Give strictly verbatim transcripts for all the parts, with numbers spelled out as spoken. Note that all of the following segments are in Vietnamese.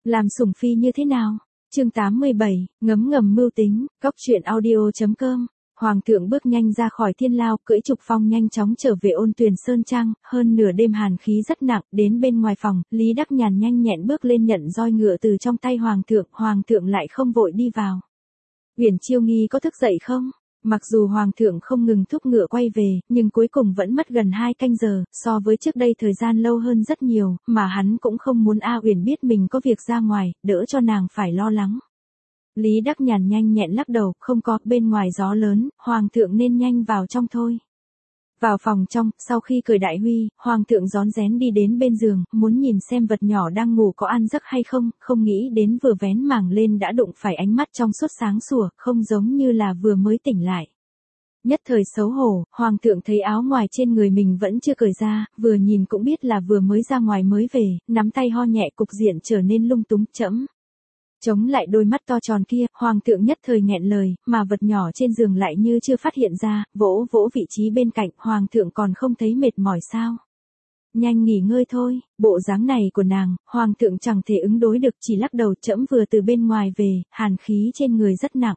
Làm sủng phi như thế nào? Chương tám mươi bảy, ngấm ngầm mưu tính, cóc truyện audio chấm com. Hoàng thượng bước nhanh ra khỏi thiên lao, cưỡi trục phong nhanh chóng trở về Ôn Tuyền Sơn Trang, hơn nửa đêm hàn khí rất nặng, đến bên ngoài phòng, Lý Đắc Nhàn nhanh nhẹn bước lên nhận roi ngựa từ trong tay hoàng thượng, hoàng thượng lại không vội đi vào. Uyển Chiêu Nghi có thức dậy không? Mặc dù hoàng thượng không ngừng thúc ngựa quay về, nhưng cuối cùng vẫn mất gần hai canh giờ, so với trước đây thời gian lâu hơn rất nhiều, mà hắn cũng không muốn A Uyển biết mình có việc ra ngoài, đỡ cho nàng phải lo lắng. Lý Đắc Nhàn nhanh nhẹn lắc đầu, không có, bên ngoài gió lớn, hoàng thượng nên nhanh vào trong thôi. Vào phòng trong, sau khi cởi đại huy, hoàng thượng rón rén đi đến bên giường, muốn nhìn xem vật nhỏ đang ngủ có an giấc hay không, không nghĩ đến vừa vén màng lên đã đụng phải ánh mắt trong suốt sáng sủa, không giống như là vừa mới tỉnh lại. Nhất thời xấu hổ, hoàng thượng thấy áo ngoài trên người mình vẫn chưa cởi ra, vừa nhìn cũng biết là vừa mới ra ngoài mới về, nắm tay ho nhẹ, cục diện trở nên lung túng, chẫm. Chống lại đôi mắt to tròn kia, hoàng thượng nhất thời nghẹn lời, mà vật nhỏ trên giường lại như chưa phát hiện ra, vỗ vỗ vị trí bên cạnh, hoàng thượng còn không thấy mệt mỏi sao? Nhanh nghỉ ngơi thôi, bộ dáng này của nàng, hoàng thượng chẳng thể ứng đối được, chỉ lắc đầu, trẫm vừa từ bên ngoài về, hàn khí trên người rất nặng.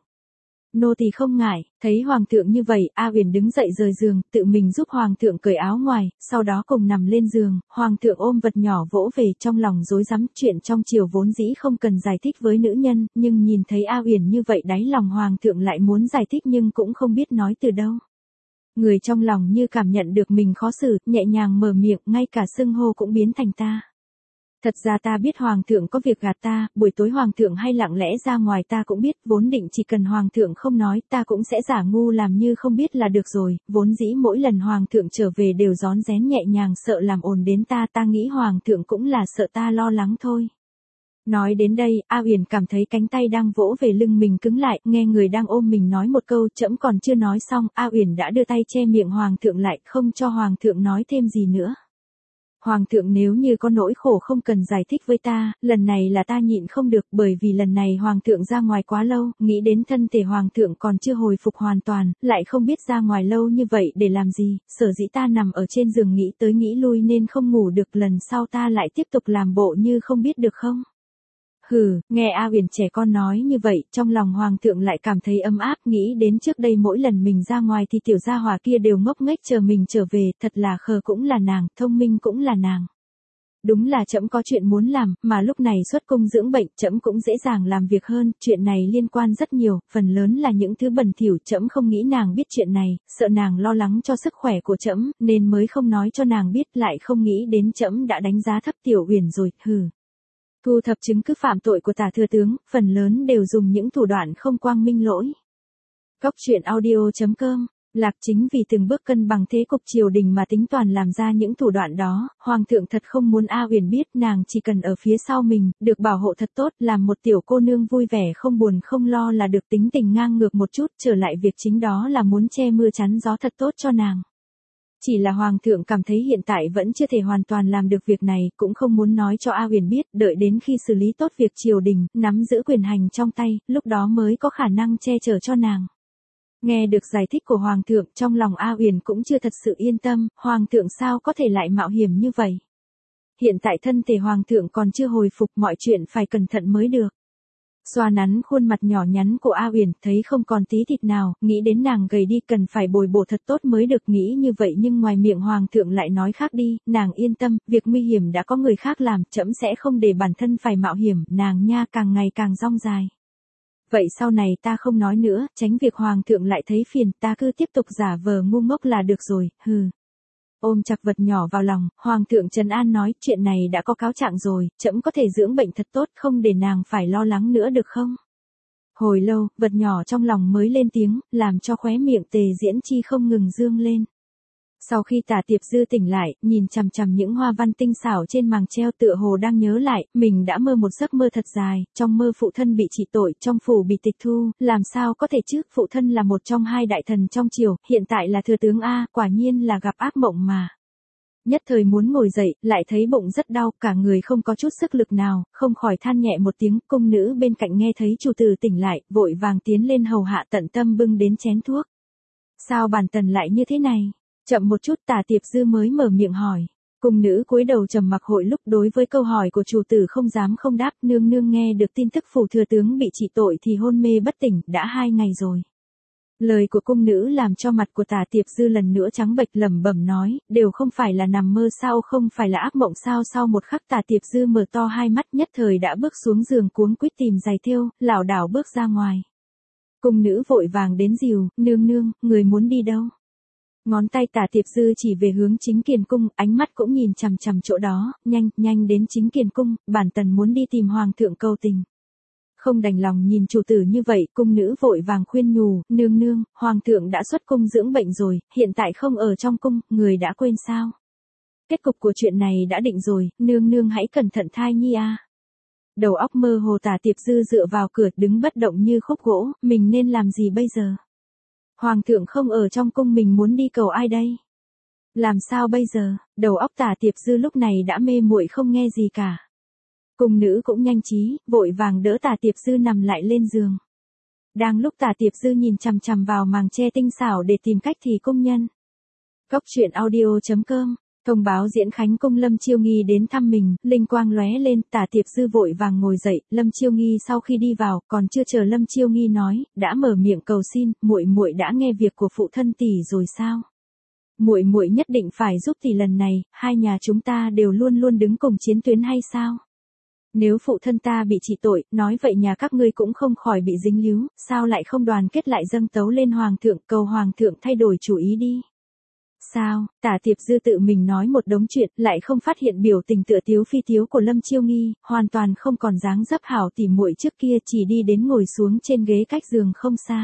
Nô tỳ không ngại. Thấy hoàng thượng như vậy, A Uyển đứng dậy rời giường, tự mình giúp hoàng thượng cởi áo ngoài, sau đó cùng nằm lên giường, hoàng thượng ôm vật nhỏ vỗ về, trong lòng rối rắm, chuyện trong triều vốn dĩ không cần giải thích với nữ nhân, nhưng nhìn thấy A Uyển như vậy đáy lòng hoàng thượng lại muốn giải thích nhưng cũng không biết nói từ đâu. Người trong lòng như cảm nhận được mình khó xử, nhẹ nhàng mở miệng, ngay cả xưng hô cũng biến thành ta. Thật ra ta biết hoàng thượng có việc gạt ta, buổi tối hoàng thượng hay lặng lẽ ra ngoài ta cũng biết, vốn định chỉ cần hoàng thượng không nói ta cũng sẽ giả ngu làm như không biết là được rồi, vốn dĩ mỗi lần hoàng thượng trở về đều rón rén nhẹ nhàng sợ làm ồn đến ta, ta nghĩ hoàng thượng cũng là sợ ta lo lắng thôi. Nói đến đây, A Uyển cảm thấy cánh tay đang vỗ về lưng mình cứng lại, nghe người đang ôm mình nói một câu, trẫm còn chưa nói xong, A Uyển đã đưa tay che miệng hoàng thượng lại, không cho hoàng thượng nói thêm gì nữa. Hoàng thượng nếu như có nỗi khổ không cần giải thích với ta, lần này là ta nhịn không được, bởi vì lần này hoàng thượng ra ngoài quá lâu, nghĩ đến thân thể hoàng thượng còn chưa hồi phục hoàn toàn, lại không biết ra ngoài lâu như vậy để làm gì, sở dĩ ta nằm ở trên giường nghĩ tới nghĩ lui nên không ngủ được, lần sau ta lại tiếp tục làm bộ như không biết được không? Hừ, nghe A Uyển trẻ con nói như vậy, trong lòng hoàng thượng lại cảm thấy ấm áp, nghĩ đến trước đây mỗi lần mình ra ngoài thì tiểu gia hỏa kia đều ngốc nghếch chờ mình trở về, thật là khờ cũng là nàng, thông minh cũng là nàng. Đúng là trẫm có chuyện muốn làm, mà lúc này xuất cung dưỡng bệnh, trẫm cũng dễ dàng làm việc hơn, chuyện này liên quan rất nhiều, phần lớn là những thứ bẩn thỉu, trẫm không nghĩ nàng biết chuyện này, sợ nàng lo lắng cho sức khỏe của trẫm, nên mới không nói cho nàng biết, lại không nghĩ đến trẫm đã đánh giá thấp tiểu Uyển rồi, hừ. Thu thập chứng cứ phạm tội của tả thừa tướng, phần lớn đều dùng những thủ đoạn không quang minh lỗi. Cóc truyện audio chấm com. Lạc Chính vì từng bước cân bằng thế cục triều đình mà tính toàn làm ra những thủ đoạn đó, hoàng thượng thật không muốn A Uyển biết, nàng chỉ cần ở phía sau mình, được bảo hộ thật tốt, làm một tiểu cô nương vui vẻ không buồn không lo là được, tính tình ngang ngược một chút, trở lại việc chính đó là muốn che mưa chắn gió thật tốt cho nàng. Chỉ là hoàng thượng cảm thấy hiện tại vẫn chưa thể hoàn toàn làm được việc này, cũng không muốn nói cho A Uyển biết, đợi đến khi xử lý tốt việc triều đình, nắm giữ quyền hành trong tay, lúc đó mới có khả năng che chở cho nàng. Nghe được giải thích của hoàng thượng, trong lòng A Uyển cũng chưa thật sự yên tâm, hoàng thượng sao có thể lại mạo hiểm như vậy. Hiện tại thân thể hoàng thượng còn chưa hồi phục, mọi chuyện phải cẩn thận mới được. Xoa nắn khuôn mặt nhỏ nhắn của A Uyển, thấy không còn tí thịt nào, nghĩ đến nàng gầy đi cần phải bồi bổ thật tốt mới được, nghĩ như vậy nhưng ngoài miệng hoàng thượng lại nói khác đi, nàng yên tâm, việc nguy hiểm đã có người khác làm, trẫm sẽ không để bản thân phải mạo hiểm, nàng nha càng ngày càng rong dài. Vậy sau này ta không nói nữa, tránh việc hoàng thượng lại thấy phiền, ta cứ tiếp tục giả vờ ngu ngốc là được rồi, hừ. Ôm chặt vật nhỏ vào lòng, hoàng thượng trấn an nói, chuyện này đã có cáo trạng rồi, trẫm có thể dưỡng bệnh thật tốt, không để nàng phải lo lắng nữa được không? Hồi lâu, vật nhỏ trong lòng mới lên tiếng, làm cho khóe miệng Tề Diễn Chi không ngừng dương lên. Sau khi Tả Tiệp Dư tỉnh lại, nhìn chằm chằm những hoa văn tinh xảo trên màng treo, tựa hồ đang nhớ lại, mình đã mơ một giấc mơ thật dài, trong mơ phụ thân bị trị tội, trong phủ bị tịch thu, làm sao có thể chứ, phụ thân là một trong hai đại thần trong triều, hiện tại là thừa tướng A, quả nhiên là gặp ác mộng mà. Nhất thời muốn ngồi dậy, lại thấy bụng rất đau, cả người không có chút sức lực nào, không khỏi than nhẹ một tiếng, cung nữ bên cạnh nghe thấy chủ tử tỉnh lại, vội vàng tiến lên hầu hạ, tận tâm bưng đến chén thuốc. Sao bản tần lại như thế này? Chậm một chút, Tả Tiệp Dư mới mở miệng hỏi. Cung nữ cúi đầu trầm mặc hồi lúc đối với câu hỏi của chủ tử không dám không đáp. Nương nương nghe được tin tức phủ thừa tướng bị trị tội thì hôn mê bất tỉnh, đã hai ngày rồi. Lời của cung nữ làm cho mặt của Tả Tiệp Dư lần nữa trắng bệch, lẩm bẩm nói, đều không phải là nằm mơ sao, không phải là ác mộng sao. Sau một khắc Tả Tiệp Dư mở to hai mắt, nhất thời đã bước xuống giường cuống quýt tìm giày thêu, lảo đảo bước ra ngoài. Cung nữ vội vàng đến dìu, nương nương, người muốn đi đâu? Ngón tay Tả Tiệp Dư chỉ về hướng Chính Kiền cung, ánh mắt cũng nhìn chằm chằm chỗ đó, nhanh, nhanh đến Chính Kiền cung, bản tần muốn đi tìm hoàng thượng cầu tình. Không đành lòng nhìn chủ tử như vậy, cung nữ vội vàng khuyên nhủ, nương nương, hoàng thượng đã xuất cung dưỡng bệnh rồi, hiện tại không ở trong cung, người đã quên sao? Kết cục của chuyện này đã định rồi, nương nương hãy cẩn thận thai nhi a. Đầu óc mơ hồ Tả Tiệp Dư dựa vào cửa đứng bất động như khúc gỗ, mình nên làm gì bây giờ? Hoàng thượng không ở trong cung, mình muốn đi cầu ai đây? Làm sao bây giờ? Đầu óc Tả Tiệp Dư lúc này đã mê muội không nghe gì cả. Cung nữ cũng nhanh trí, vội vàng đỡ Tả Tiệp Dư nằm lại lên giường. Đang lúc Tả Tiệp Dư nhìn chằm chằm vào màn che tinh xảo để tìm cách thì cung nhân. Cốc truyện audio chấm com thông báo diễn khánh cung Lâm Chiêu Nghi đến thăm mình, linh quang lóe lên, Tả Tiệp Dư vội vàng ngồi dậy. Lâm Chiêu Nghi sau khi đi vào, còn chưa chờ Lâm Chiêu Nghi nói, đã mở miệng cầu xin, muội muội đã nghe việc của phụ thân tỷ rồi sao? Muội muội nhất định phải giúp tỷ lần này, hai nhà chúng ta đều luôn luôn đứng cùng chiến tuyến hay sao? Nếu phụ thân ta bị trị tội, nói vậy nhà các ngươi cũng không khỏi bị dính líu, sao lại không đoàn kết lại dâng tấu lên hoàng thượng, cầu hoàng thượng thay đổi chủ ý đi. Sao? Tả Tiệp Dư tự mình nói một đống chuyện, lại không phát hiện biểu tình tựa tiếu phi tiếu của Lâm Chiêu Nghi, hoàn toàn không còn dáng dấp hảo tỉ muội trước kia, chỉ đi đến ngồi xuống trên ghế cách giường không xa.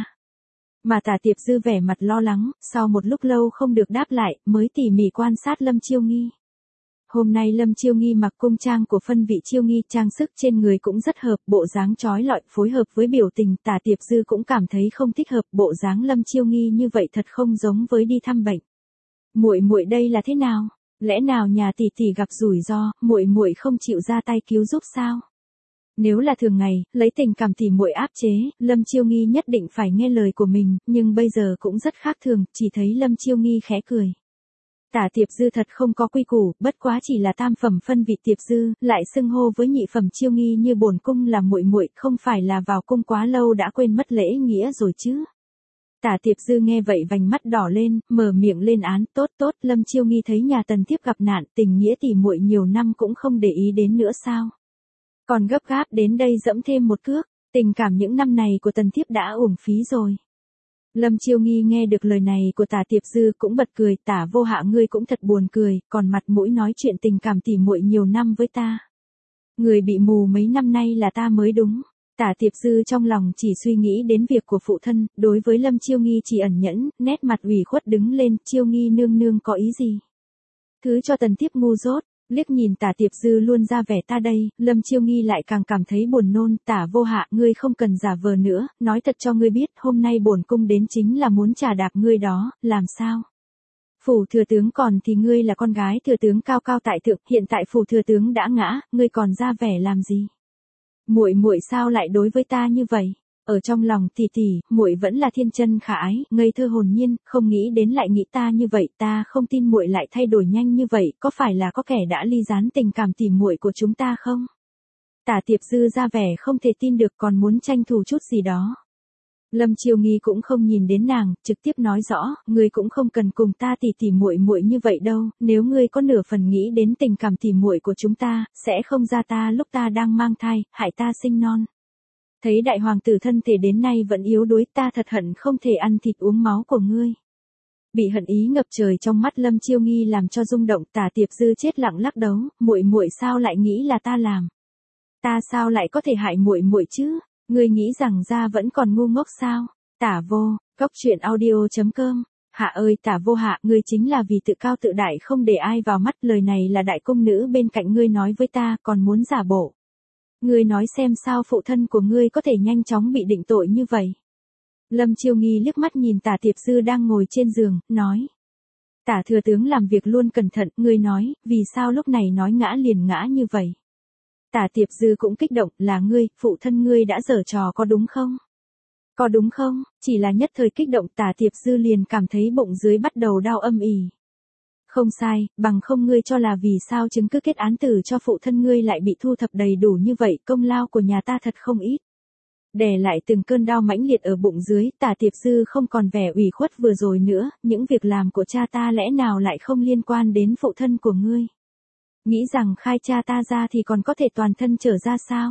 Mà Tả Tiệp Dư vẻ mặt lo lắng, sau một lúc lâu không được đáp lại, mới tỉ mỉ quan sát Lâm Chiêu Nghi. Hôm nay Lâm Chiêu Nghi mặc cung trang của phân vị Chiêu Nghi, trang sức trên người cũng rất hợp, bộ dáng chói lọi phối hợp với biểu tình, Tả Tiệp Dư cũng cảm thấy không thích hợp, bộ dáng Lâm Chiêu Nghi như vậy thật không giống với đi thăm bệnh. Muội muội đây là thế nào? Lẽ nào nhà tỷ tỷ gặp rủi ro, muội muội không chịu ra tay cứu giúp sao? Nếu là thường ngày, lấy tình cảm tỷ muội áp chế, Lâm Chiêu Nghi nhất định phải nghe lời của mình, nhưng bây giờ cũng rất khác thường, chỉ thấy Lâm Chiêu Nghi khẽ cười. Tả Tiệp Dư thật không có quy củ, bất quá chỉ là tam phẩm phân vị Tiệp Dư, lại xưng hô với nhị phẩm Chiêu Nghi như bổn cung là muội muội, không phải là vào cung quá lâu đã quên mất lễ nghĩa rồi chứ? Tả Tiệp Dư nghe vậy vành mắt đỏ lên, mở miệng lên án, tốt tốt, Lâm Chiêu Nghi thấy nhà Tần Thiếp gặp nạn, tình nghĩa tỷ muội nhiều năm cũng không để ý đến nữa sao? Còn gấp gáp đến đây dẫm thêm một cước, tình cảm những năm này của Tần Thiếp đã uổng phí rồi. Lâm Chiêu Nghi nghe được lời này của Tả Tiệp Dư cũng bật cười, Tả vô hạ ngươi cũng thật buồn cười, còn mặt mũi nói chuyện tình cảm tỷ muội nhiều năm với ta. Người bị mù mấy năm nay là ta mới đúng. Tả Tiệp Dư trong lòng chỉ suy nghĩ đến việc của phụ thân, đối với Lâm Chiêu Nghi chỉ ẩn nhẫn, nét mặt ủy khuất đứng lên, Chiêu Nghi nương nương có ý gì? Thứ cho Tần Thiếp ngu dốt, liếc nhìn Tả Tiệp Dư luôn ra vẻ ta đây, Lâm Chiêu Nghi lại càng cảm thấy buồn nôn, Tả vô hạ, ngươi không cần giả vờ nữa, nói thật cho ngươi biết, hôm nay bổn cung đến chính là muốn trà đạp ngươi đó, làm sao? Phủ thừa tướng còn thì ngươi là con gái thừa tướng cao cao tại thượng, hiện tại phủ thừa tướng đã ngã, ngươi còn ra vẻ làm gì? Muội muội sao lại đối với ta như vậy? Ở trong lòng tỷ tỷ, muội vẫn là thiên chân khả ái, ngây thơ hồn nhiên, không nghĩ đến lại nghĩ ta như vậy, ta không tin muội lại thay đổi nhanh như vậy, có phải là có kẻ đã ly gián tình cảm tỉ muội của chúng ta không? Tả Tiệp Dư ra vẻ không thể tin được, còn muốn tranh thủ chút gì đó. Lâm Chiêu Nghi cũng không nhìn đến nàng, trực tiếp nói rõ, ngươi cũng không cần cùng ta tỉ tỉ muội muội như vậy đâu, nếu ngươi có nửa phần nghĩ đến tình cảm tỉ muội của chúng ta, sẽ không ra ta lúc ta đang mang thai, hại ta sinh non. Thấy đại hoàng tử thân thể đến nay vẫn yếu đuối, ta thật hận không thể ăn thịt uống máu của ngươi. Bị hận ý ngập trời trong mắt Lâm Chiêu Nghi làm cho rung động, Tả Tiệp Dư chết lặng lắc đầu, muội muội sao lại nghĩ là ta làm? Ta sao lại có thể hại muội muội chứ? Ngươi nghĩ rằng ra vẫn còn ngu ngốc sao? Tả vô, cốc truyện audio chấm com. Hạ ơi Tả vô hạ, ngươi chính là vì tự cao tự đại không để ai vào mắt, lời này là đại cung nữ bên cạnh ngươi nói với ta, còn muốn giả bộ. Ngươi nói xem sao phụ thân của ngươi có thể nhanh chóng bị định tội như vậy? Lâm Chiêu Nghi liếc mắt nhìn Tả Tiệp Dư đang ngồi trên giường, nói. Tả thừa tướng làm việc luôn cẩn thận, ngươi nói, vì sao lúc này nói ngã liền ngã như vậy? Tả Tiệp Dư cũng kích động, là ngươi, phụ thân ngươi đã giở trò có đúng không? Có đúng không? Chỉ là nhất thời kích động Tả Tiệp Dư liền cảm thấy bụng dưới bắt đầu đau âm ỉ. Không sai, bằng không ngươi cho là vì sao chứng cứ kết án tử cho phụ thân ngươi lại bị thu thập đầy đủ như vậy, công lao của nhà ta thật không ít. Đè lại từng cơn đau mãnh liệt ở bụng dưới, Tả Tiệp Dư không còn vẻ ủy khuất vừa rồi nữa, những việc làm của cha ta lẽ nào lại không liên quan đến phụ thân của ngươi. Nghĩ rằng khai cha ta ra thì còn có thể toàn thân trở ra sao?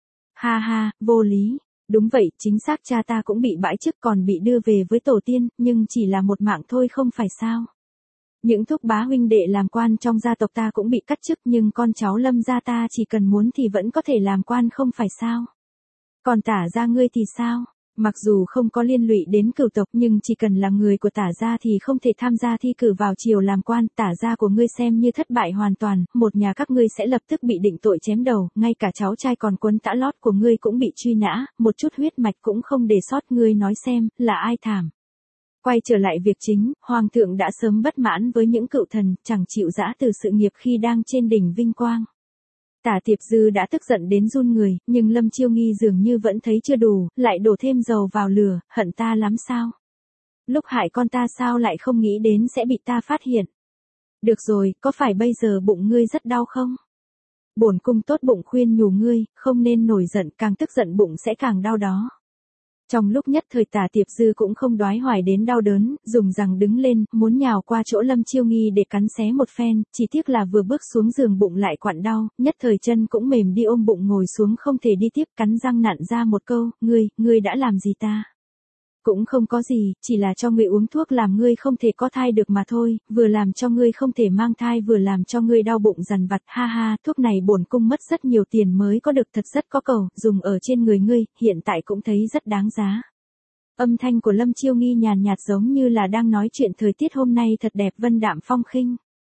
Ha ha, vô lý. Đúng vậy, chính xác cha ta cũng bị bãi chức còn bị đưa về với tổ tiên, nhưng chỉ là một mạng thôi không phải sao. Những thúc bá huynh đệ làm quan trong gia tộc ta cũng bị cắt chức nhưng con cháu Lâm gia ta chỉ cần muốn thì vẫn có thể làm quan không phải sao. Còn Tả gia ngươi thì sao? Mặc dù không có liên lụy đến cửu tộc nhưng chỉ cần là người của Tả gia thì không thể tham gia thi cử vào triều làm quan, Tả gia của ngươi xem như thất bại hoàn toàn, một nhà các ngươi sẽ lập tức bị định tội chém đầu, ngay cả cháu trai còn quấn tã lót của ngươi cũng bị truy nã, một chút huyết mạch cũng không để sót, ngươi nói xem, là ai thảm. Quay trở lại việc chính, Hoàng thượng đã sớm bất mãn với những cựu thần, chẳng chịu giã từ sự nghiệp khi đang trên đỉnh vinh quang. Tả Tiệp Dư đã tức giận đến run người, nhưng Lâm Chiêu Nghi dường như vẫn thấy chưa đủ, lại đổ thêm dầu vào lửa, hận ta lắm sao? Lúc hại con ta sao lại không nghĩ đến sẽ bị ta phát hiện? Được rồi, có phải bây giờ bụng ngươi rất đau không? Bổn cung tốt bụng khuyên nhủ ngươi, không nên nổi giận, càng tức giận bụng sẽ càng đau đó. Trong lúc nhất thời Tả Tiệp Dư cũng không đoái hoài đến đau đớn, dùng rằng đứng lên, muốn nhào qua chỗ Lâm Chiêu Nghi để cắn xé một phen, chỉ tiếc là vừa bước xuống giường bụng lại quặn đau, nhất thời chân cũng mềm đi ôm bụng ngồi xuống không thể đi tiếp, cắn răng nặn ra một câu, ngươi, ngươi đã làm gì ta? Cũng không có gì, chỉ là cho ngươi uống thuốc làm ngươi không thể có thai được mà thôi, vừa làm cho ngươi không thể mang thai vừa làm cho ngươi đau bụng dằn vặt, ha ha, thuốc này bổn cung mất rất nhiều tiền mới có được, thật rất có cầu, dùng ở trên người ngươi, hiện tại cũng thấy rất đáng giá. Âm thanh của Lâm Chiêu Nghi nhàn nhạt giống như là đang nói chuyện thời tiết hôm nay thật đẹp vân đạm phong khinh.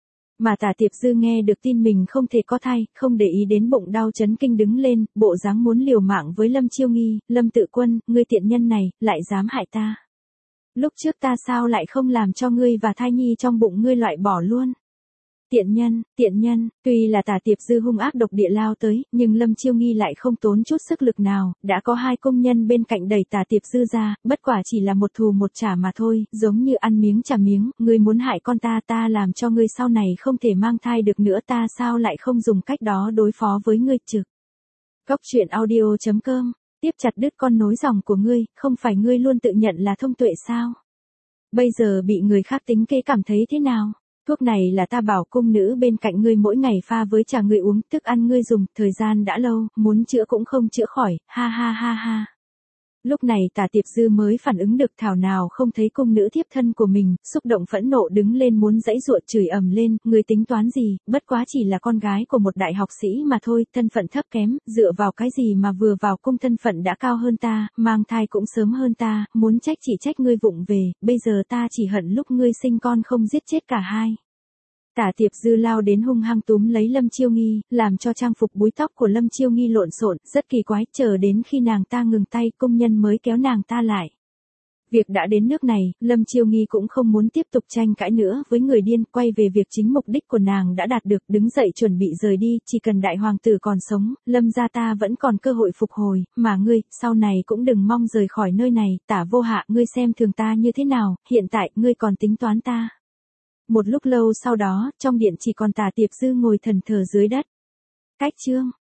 Mà Tả Tiệp Dư nghe được tin mình không thể có thai, không để ý đến bụng đau chấn kinh đứng lên, bộ dáng muốn liều mạng với Lâm Chiêu Nghi, Lâm Tự Quân, ngươi tiện nhân này, lại dám hại ta. Lúc trước ta sao lại không làm cho ngươi và thai nhi trong bụng ngươi loại bỏ luôn. Tiện nhân, tiện nhân, tuy là Tả Tiệp Dư hung ác độc địa lao tới, nhưng Lâm Chiêu Nghi lại không tốn chút sức lực nào, đã có hai công nhân bên cạnh đẩy Tả Tiệp Dư ra, bất quả chỉ là một thù một trả mà thôi, giống như ăn miếng trả miếng, ngươi muốn hại con ta ta làm cho ngươi sau này không thể mang thai được nữa, ta sao lại không dùng cách đó đối phó với ngươi chứ. Góc truyện audio chấm com, tiếp chặt đứt con nối dòng của ngươi, không phải ngươi luôn tự nhận là thông tuệ sao? Bây giờ bị người khác tính kế cảm thấy thế nào? Thuốc này là ta bảo cung nữ bên cạnh ngươi mỗi ngày pha với trà ngươi uống, thức ăn ngươi dùng, thời gian đã lâu, muốn chữa cũng không chữa khỏi, ha ha ha ha. Lúc này Tả Tiệp Dư mới phản ứng được, thảo nào không thấy cung nữ thiếp thân của mình, xúc động phẫn nộ đứng lên muốn giãy giụa chửi ầm lên, ngươi tính toán gì, bất quá chỉ là con gái của một đại học sĩ mà thôi, thân phận thấp kém, dựa vào cái gì mà vừa vào cung thân phận đã cao hơn ta, mang thai cũng sớm hơn ta, muốn trách chỉ trách ngươi vụng về, bây giờ ta chỉ hận lúc ngươi sinh con không giết chết cả hai. Tả Tiệp Dư lao đến hung hăng túm lấy Lâm Chiêu Nghi, làm cho trang phục búi tóc của Lâm Chiêu Nghi lộn xộn, rất kỳ quái, chờ đến khi nàng ta ngừng tay, công nhân mới kéo nàng ta lại. Việc đã đến nước này, Lâm Chiêu Nghi cũng không muốn tiếp tục tranh cãi nữa với người điên, quay về việc chính mục đích của nàng đã đạt được, đứng dậy chuẩn bị rời đi, chỉ cần đại hoàng tử còn sống, Lâm gia ta vẫn còn cơ hội phục hồi, mà ngươi, sau này cũng đừng mong rời khỏi nơi này, Tả vô hạ, ngươi xem thường ta như thế nào, hiện tại, ngươi còn tính toán ta. Một lúc lâu sau đó, trong điện chỉ còn Tả Tiệp Dư ngồi thần thờ dưới đất. Cách chương